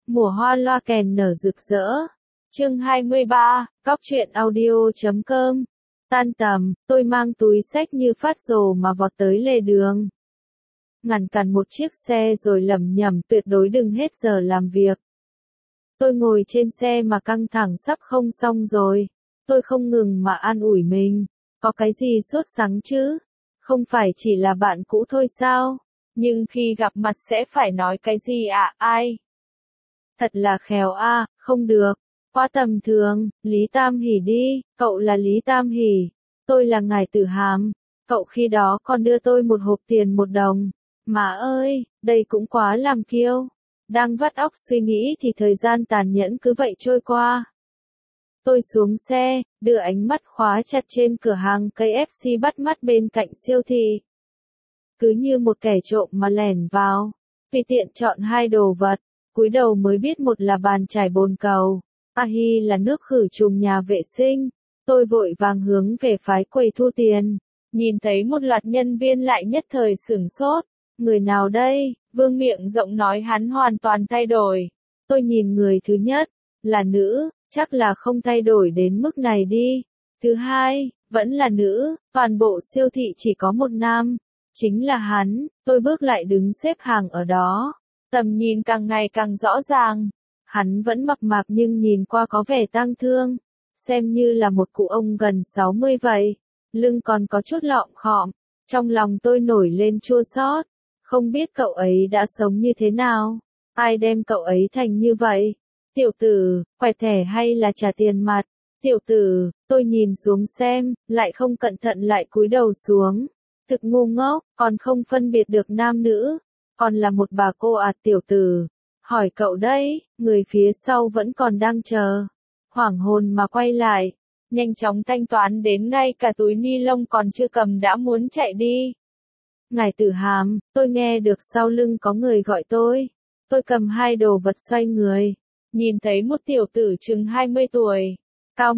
Mùa hoa loa kèn nở rực rỡ. Chương 23, Cóc truyện audio.com. Tan tầm, tôi mang túi xách như phát rồ mà vọt tới lề đường. Ngăn cản một chiếc xe rồi lẩm nhẩm tuyệt đối đừng hết giờ làm việc. Tôi ngồi trên xe mà căng thẳng sắp không xong rồi. Tôi không ngừng mà an ủi mình. Có cái gì sốt sắng chứ? Không phải chỉ là bạn cũ thôi sao? Nhưng khi gặp mặt sẽ phải nói cái gì ạ? Ai? Thật là khéo a, không được. Quá tầm thường, Lý Tam Hỷ đi, cậu là Lý Tam Hỷ. Tôi là Ngải Tử Hàm. Cậu khi đó còn đưa tôi một hộp tiền 1 đồng. Má ơi, đây cũng quá làm kiêu. Đang vắt óc suy nghĩ thì thời gian tàn nhẫn cứ vậy trôi qua. Tôi xuống xe, đưa ánh mắt khóa chặt trên cửa hàng KFC bắt mắt bên cạnh siêu thị. Cứ như một kẻ trộm mà lẻn vào, tùy tiện chọn 2 đồ vật, cúi đầu mới biết một là bàn chải bồn cầu, hi là nước khử trùng nhà vệ sinh. Tôi vội vàng hướng về phái quầy thu tiền, nhìn thấy một loạt nhân viên lại nhất thời sửng sốt. Người nào đây? Vương miệng rộng nói hắn hoàn toàn thay đổi. Tôi nhìn người thứ nhất, là nữ, chắc là không thay đổi đến mức này đi. Thứ hai, vẫn là nữ, toàn bộ siêu thị chỉ có một nam. Chính là hắn. Tôi bước lại đứng xếp hàng ở đó. Tầm nhìn càng ngày càng rõ ràng. Hắn vẫn mập mạp nhưng nhìn qua có vẻ tang thương. Xem như là một cụ ông gần 60 vậy. Lưng còn có chút lọm khọm. Trong lòng tôi nổi lên chua xót. Không biết cậu ấy đã sống như thế nào? Ai đem cậu ấy thành như vậy? Tiểu tử, quẹt thẻ hay là trả tiền mặt? Tiểu tử, tôi nhìn xuống xem, lại không cẩn thận lại cúi đầu xuống. Thực ngu ngốc, còn không phân biệt được nam nữ. Còn là một bà cô tiểu tử. Hỏi cậu đấy, người phía sau vẫn còn đang chờ. Hoảng hồn mà quay lại. Nhanh chóng thanh toán đến ngay cả túi ni lông còn chưa cầm đã muốn chạy đi. Ngải Tử Hàm, tôi nghe được sau lưng có người gọi tôi. Tôi cầm 2 đồ vật xoay người. Nhìn thấy một tiểu tử chừng 20 tuổi. Cao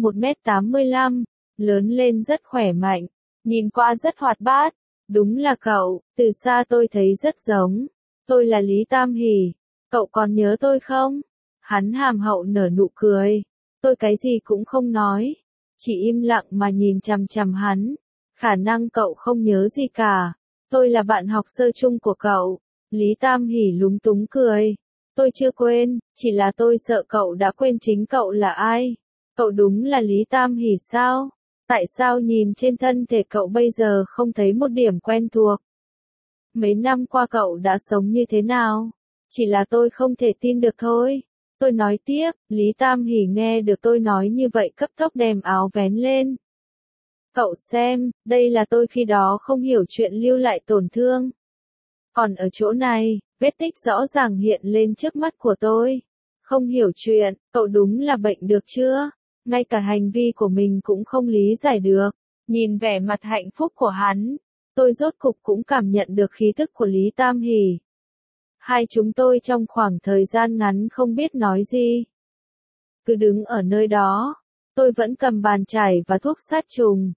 1m85. Lớn lên rất khỏe mạnh. Nhìn qua rất hoạt bát. Đúng là cậu, từ xa tôi thấy rất giống. Tôi là Lý Tam Hỷ. Cậu còn nhớ tôi không? Hắn hàm hậu nở nụ cười. Tôi cái gì cũng không nói. Chỉ im lặng mà nhìn chằm chằm hắn. Khả năng cậu không nhớ gì cả. Tôi là bạn học sơ chung của cậu. Lý Tam Hỷ lúng túng cười. Tôi chưa quên, chỉ là tôi sợ cậu đã quên chính cậu là ai. Cậu đúng là Lý Tam Hỷ sao? Tại sao nhìn trên thân thể cậu bây giờ không thấy một điểm quen thuộc? Mấy năm qua cậu đã sống như thế nào? Chỉ là tôi không thể tin được thôi. Tôi nói tiếp, Lý Tam Hỷ nghe được tôi nói như vậy cấp tốc đem áo vén lên. Cậu xem, đây là tôi khi đó không hiểu chuyện lưu lại tổn thương. Còn ở chỗ này, vết tích rõ ràng hiện lên trước mắt của tôi. Không hiểu chuyện, cậu đúng là bệnh được chưa? Ngay cả hành vi của mình cũng không lý giải được. Nhìn vẻ mặt hạnh phúc của hắn, tôi rốt cục cũng cảm nhận được khí tức của Lý Tam Hỷ. Hai chúng tôi trong khoảng thời gian ngắn không biết nói gì. Cứ đứng ở nơi đó, tôi vẫn cầm bàn chải và thuốc sát trùng.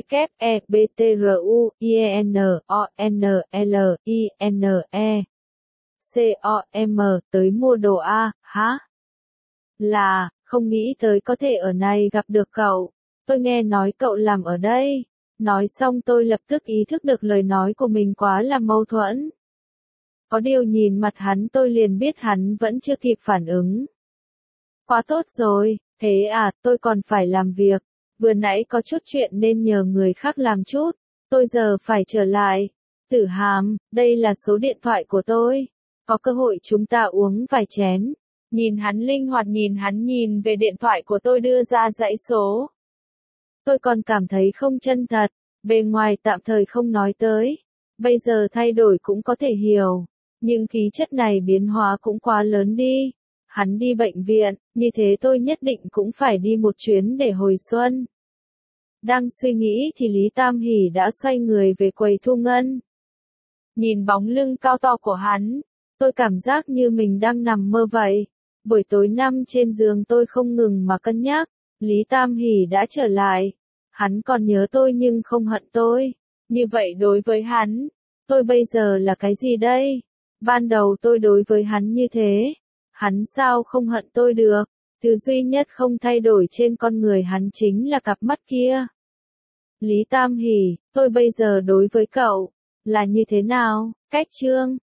WEBTRUINONLINE COM tới mua đồ a, hả? Là, không nghĩ tới có thể ở này gặp được cậu. Tôi nghe nói cậu làm ở đây. Nói xong tôi lập tức ý thức được lời nói của mình quá là mâu thuẫn. Có điều nhìn mặt hắn tôi liền biết hắn vẫn chưa kịp phản ứng. Quá tốt rồi, thế à, tôi còn phải làm việc. Vừa nãy có chút chuyện nên nhờ người khác làm chút. Tôi giờ phải trở lại. Tử Hàm, đây là số điện thoại của tôi. Có cơ hội chúng ta uống vài chén. Nhìn hắn linh hoạt nhìn về điện thoại của tôi đưa ra dãy số. Tôi còn cảm thấy không chân thật. Bề ngoài tạm thời không nói tới. Bây giờ thay đổi cũng có thể hiểu. Nhưng khí chất này biến hóa cũng quá lớn đi. Hắn đi bệnh viện, như thế tôi nhất định cũng phải đi một chuyến để hồi xuân. Đang suy nghĩ thì Lý Tam Hỷ đã xoay người về quầy thu ngân. Nhìn bóng lưng cao to của hắn, tôi cảm giác như mình đang nằm mơ vậy. Buổi tối nằm trên giường tôi không ngừng mà cân nhắc, Lý Tam Hỷ đã trở lại. Hắn còn nhớ tôi nhưng không hận tôi. Như vậy đối với hắn, tôi bây giờ là cái gì đây? Ban đầu tôi đối với hắn như thế. Hắn sao không hận tôi được? Thứ duy nhất không thay đổi trên con người hắn chính là cặp mắt kia. Lý Tam Hỷ, tôi bây giờ đối với cậu, là như thế nào? Cách Trương